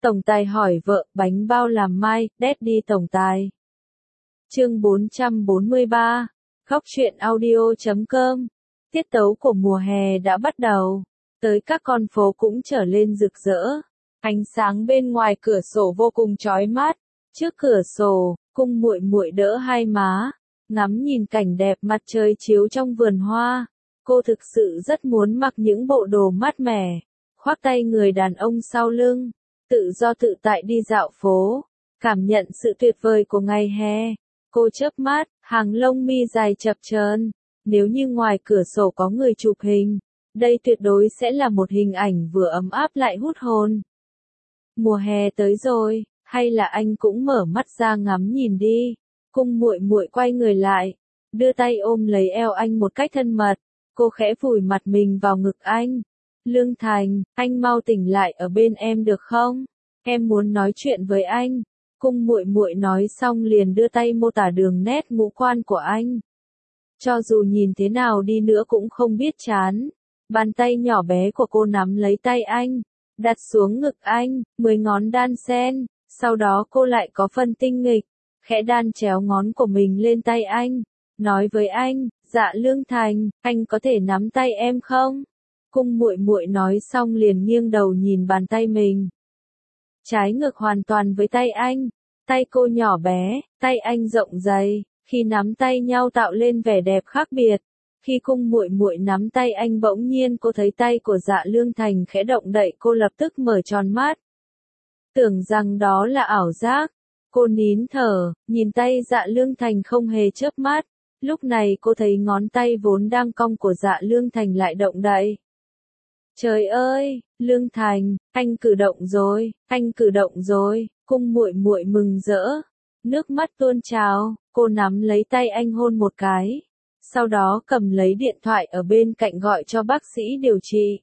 Tổng tài hỏi vợ, bánh bao làm mai, Daddy tổng tài. Chương 443, Khóc chuyện audio.com. Tiết tấu của mùa hè đã bắt đầu, tới các con phố cũng trở lên rực rỡ. Ánh sáng bên ngoài cửa sổ vô cùng chói mắt. Trước cửa sổ, Cung Muội Muội đỡ hai má, ngắm nhìn cảnh đẹp mặt trời chiếu trong vườn hoa. Cô thực sự rất muốn mặc những bộ đồ mát mẻ, khoác tay người đàn ông sau lưng, tự do tự tại đi dạo phố, cảm nhận sự tuyệt vời của ngày hè. Cô chớp mắt, hàng lông mi dài chập chờn. Nếu như ngoài cửa sổ có người chụp hình, đây tuyệt đối sẽ là một hình ảnh vừa ấm áp lại hút hồn. Mùa hè tới rồi, hay là anh cũng mở mắt ra ngắm nhìn đi. Cung Muội Muội quay người lại, đưa tay ôm lấy eo anh một cách thân mật. Cô khẽ vùi mặt mình vào ngực anh. Lương Thành, anh mau tỉnh lại ở bên em được không? Em muốn nói chuyện với anh. Cung Muội Muội nói xong liền đưa tay mô tả đường nét ngũ quan của anh. Cho dù nhìn thế nào đi nữa cũng không biết chán. Bàn tay nhỏ bé của cô nắm lấy tay anh, đặt xuống ngực anh, 10 ngón đan xen. Sau đó cô lại có phần tinh nghịch, khẽ đan chéo ngón của mình lên tay anh, nói với anh, dạ Lương Thành, anh có thể nắm tay em không? Cung Muội Muội nói xong liền nghiêng đầu nhìn bàn tay mình. Trái ngược hoàn toàn với tay anh, tay cô nhỏ bé, tay anh rộng dày, khi nắm tay nhau tạo lên vẻ đẹp khác biệt. Khi Cung Muội Muội nắm tay anh bỗng nhiên cô thấy tay của Dạ Lương Thành khẽ động đậy, cô lập tức mở tròn mắt. Tưởng rằng đó là ảo giác, cô nín thở, nhìn tay Dạ Lương Thành không hề chớp mắt. Lúc này cô thấy ngón tay vốn đang cong của Dạ Lương Thành lại động đậy. Trời ơi, Lương Thành, anh cử động rồi, anh cử động rồi. Cung Muội Muội mừng rỡ, nước mắt tuôn trào, cô nắm lấy tay anh hôn một cái, sau đó cầm lấy điện thoại ở bên cạnh gọi cho bác sĩ điều trị.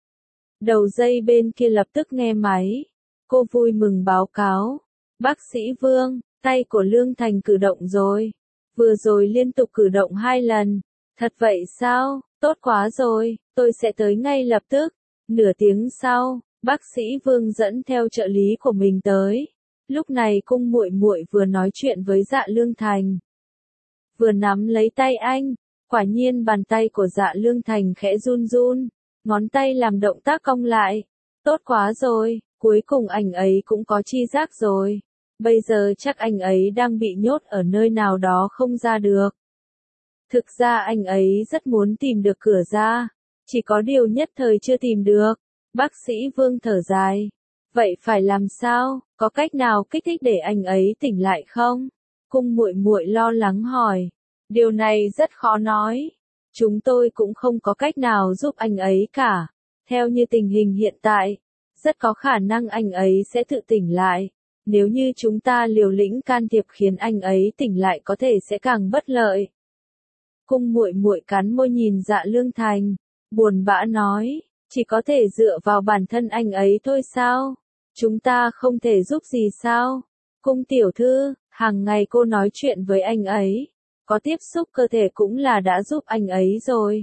Đầu dây bên kia lập tức nghe máy, cô vui mừng báo cáo, bác sĩ Vương, tay của Lương Thành cử động rồi, vừa rồi liên tục cử động 2 lần, thật vậy sao, tốt quá rồi, tôi sẽ tới ngay lập tức. Nửa tiếng sau, bác sĩ Vương dẫn theo trợ lý của mình tới. Lúc này Cung Muội Muội vừa nói chuyện với Dạ Lương Thành, vừa nắm lấy tay anh. Quả nhiên bàn tay của Dạ Lương Thành khẽ run run, ngón tay làm động tác cong lại. Tốt quá rồi, cuối cùng anh ấy cũng có tri giác rồi. Bây giờ chắc anh ấy đang bị nhốt ở nơi nào đó không ra được. Thực ra anh ấy rất muốn tìm được cửa ra, chỉ có điều nhất thời chưa tìm được. Bác sĩ Vương thở dài. Vậy phải làm sao, có cách nào kích thích để anh ấy tỉnh lại không? Cung Muội Muội lo lắng hỏi. Điều này rất khó nói. Chúng tôi cũng không có cách nào giúp anh ấy cả. Theo như tình hình hiện tại, rất có khả năng anh ấy sẽ tự tỉnh lại. Nếu như chúng ta liều lĩnh can thiệp khiến anh ấy tỉnh lại có thể sẽ càng bất lợi. Cung Muội Muội cắn môi nhìn Dạ Lương Thành, buồn bã nói, chỉ có thể dựa vào bản thân anh ấy thôi sao? Chúng ta không thể giúp gì sao? Cung tiểu thư, hàng ngày cô nói chuyện với anh ấy, có tiếp xúc cơ thể cũng là đã giúp anh ấy rồi.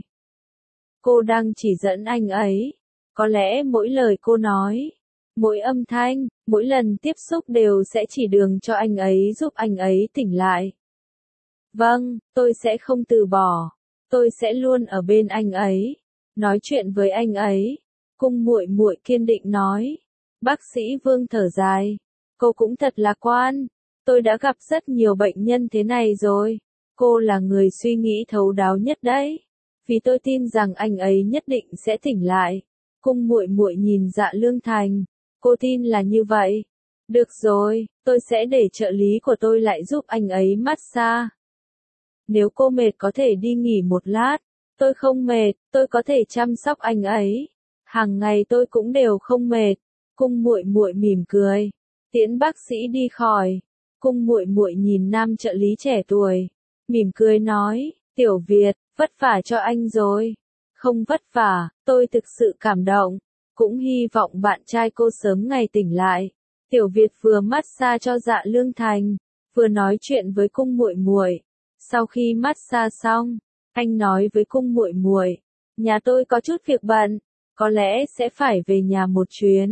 Cô đang chỉ dẫn anh ấy. Có lẽ mỗi lời cô nói, mỗi âm thanh, mỗi lần tiếp xúc đều sẽ chỉ đường cho anh ấy giúp anh ấy tỉnh lại. Vâng, tôi sẽ không từ bỏ. Tôi sẽ luôn ở bên anh ấy, nói chuyện với anh ấy. Cung Muội Muội kiên định nói. Bác sĩ Vương thở dài. Cô cũng thật lạc quan. Tôi đã gặp rất nhiều bệnh nhân thế này rồi. Cô là người suy nghĩ thấu đáo nhất đấy. Vì tôi tin rằng anh ấy nhất định sẽ tỉnh lại. Cung Muội Muội nhìn Dạ Lương Thành. Cô tin là như vậy. Được rồi, tôi sẽ để trợ lý của tôi lại giúp anh ấy massage. Nếu cô mệt có thể đi nghỉ một lát. Tôi không mệt, tôi có thể chăm sóc anh ấy. Hàng ngày tôi cũng đều không mệt. Cung Muội Muội mỉm cười, tiễn bác sĩ đi khỏi. Cung Muội Muội nhìn nam trợ lý trẻ tuổi, mỉm cười nói, Tiểu Việt, vất vả cho anh rồi. Không vất vả, tôi thực sự cảm động. Cũng hy vọng bạn trai cô sớm ngày tỉnh lại. Tiểu Việt vừa massage cho Dạ Lương Thành, vừa nói chuyện với Cung Muội Muội. Sau khi massage xong, anh nói với Cung Muội Muội, nhà tôi có chút việc bận, có lẽ sẽ phải về nhà một chuyến.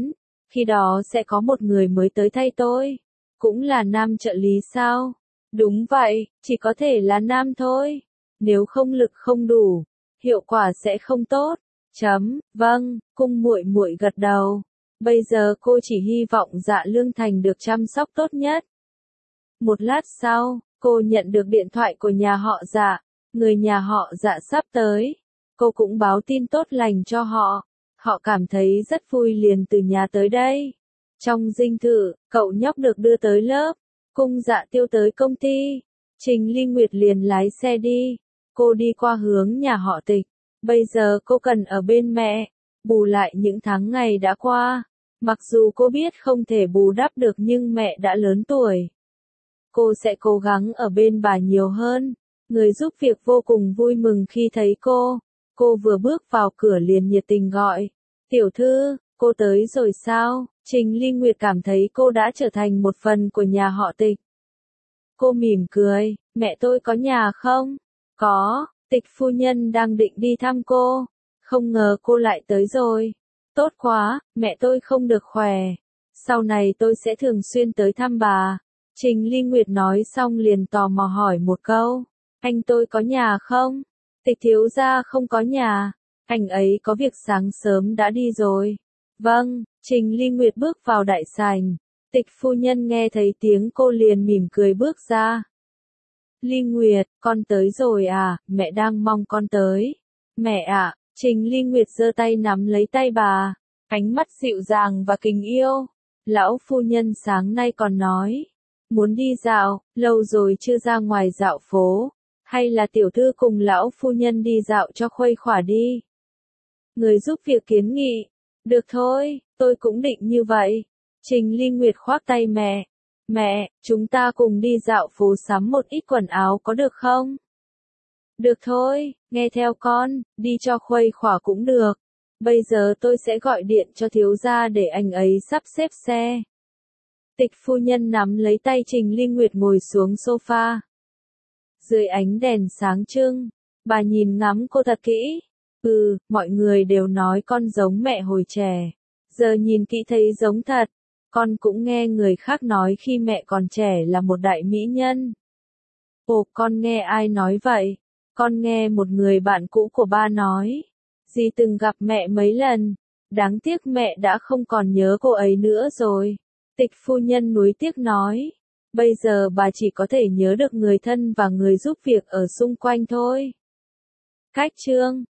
Khi đó sẽ có một người mới tới thay tôi. Cũng là nam trợ lý sao? Đúng vậy, chỉ có thể là nam thôi. Nếu không lực không đủ, hiệu quả sẽ không tốt. Vâng, cung muội muội gật đầu. Bây giờ cô chỉ hy vọng Dạ Lương Thành được chăm sóc tốt nhất. Một lát sau, cô nhận được điện thoại của nhà họ Dạ. Người nhà họ Dạ sắp tới. Cô cũng báo tin tốt lành cho họ. Họ cảm thấy rất vui liền từ nhà tới đây. Trong dinh thự, cậu nhóc được đưa tới lớp. Cung Dạ Tiêu tới công ty. Trình Ly Nguyệt liền lái xe đi. Cô đi qua hướng nhà họ Tịch. Bây giờ cô cần ở bên mẹ. Bù lại những tháng ngày đã qua. Mặc dù cô biết không thể bù đắp được nhưng mẹ đã lớn tuổi. Cô sẽ cố gắng ở bên bà nhiều hơn. Người giúp việc vô cùng vui mừng khi thấy cô. Cô vừa bước vào cửa liền nhiệt tình gọi. Tiểu thư, cô tới rồi sao? Trình Ly Nguyệt cảm thấy cô đã trở thành một phần của nhà họ Tịch. Cô mỉm cười, mẹ tôi có nhà không? Có, Tịch phu nhân đang định đi thăm cô. Không ngờ cô lại tới rồi. Tốt quá, mẹ tôi không được khỏe. Sau này tôi sẽ thường xuyên tới thăm bà. Trình Ly Nguyệt nói xong liền tò mò hỏi một câu. Anh tôi có nhà không? Tịch thiếu gia không có nhà. Anh ấy có việc sáng sớm đã đi rồi. Vâng, Trình Ly Nguyệt bước vào đại sảnh. Tịch phu nhân nghe thấy tiếng cô liền mỉm cười bước ra. Ly Nguyệt, con tới rồi à, mẹ đang mong con tới. Mẹ ạ, Trình Ly Nguyệt giơ tay nắm lấy tay bà, ánh mắt dịu dàng và kính yêu. Lão phu nhân sáng nay còn nói, muốn đi dạo, lâu rồi chưa ra ngoài dạo phố. Hay là tiểu thư cùng lão phu nhân đi dạo cho khuây khỏa đi. Người giúp việc kiến nghị. Được thôi, tôi cũng định như vậy. Trình Ly Nguyệt khoác tay mẹ. Mẹ, chúng ta cùng đi dạo phố sắm một ít quần áo có được không? Được thôi, nghe theo con, đi cho khuây khỏa cũng được. Bây giờ tôi sẽ gọi điện cho thiếu gia để anh ấy sắp xếp xe. Tịch phu nhân nắm lấy tay Trình Ly Nguyệt ngồi xuống sofa. Dưới ánh đèn sáng trưng, bà nhìn ngắm cô thật kỹ. Mọi người đều nói con giống mẹ hồi trẻ. Giờ nhìn kỹ thấy giống thật. Con cũng nghe người khác nói khi mẹ còn trẻ là một đại mỹ nhân. Ồ, con nghe ai nói vậy? Con nghe một người bạn cũ của ba nói. Dì từng gặp mẹ mấy lần. Đáng tiếc mẹ đã không còn nhớ cô ấy nữa rồi. Tịch phu nhân nuối tiếc nói. Bây giờ bà chỉ có thể nhớ được người thân và người giúp việc ở xung quanh thôi. Cách chương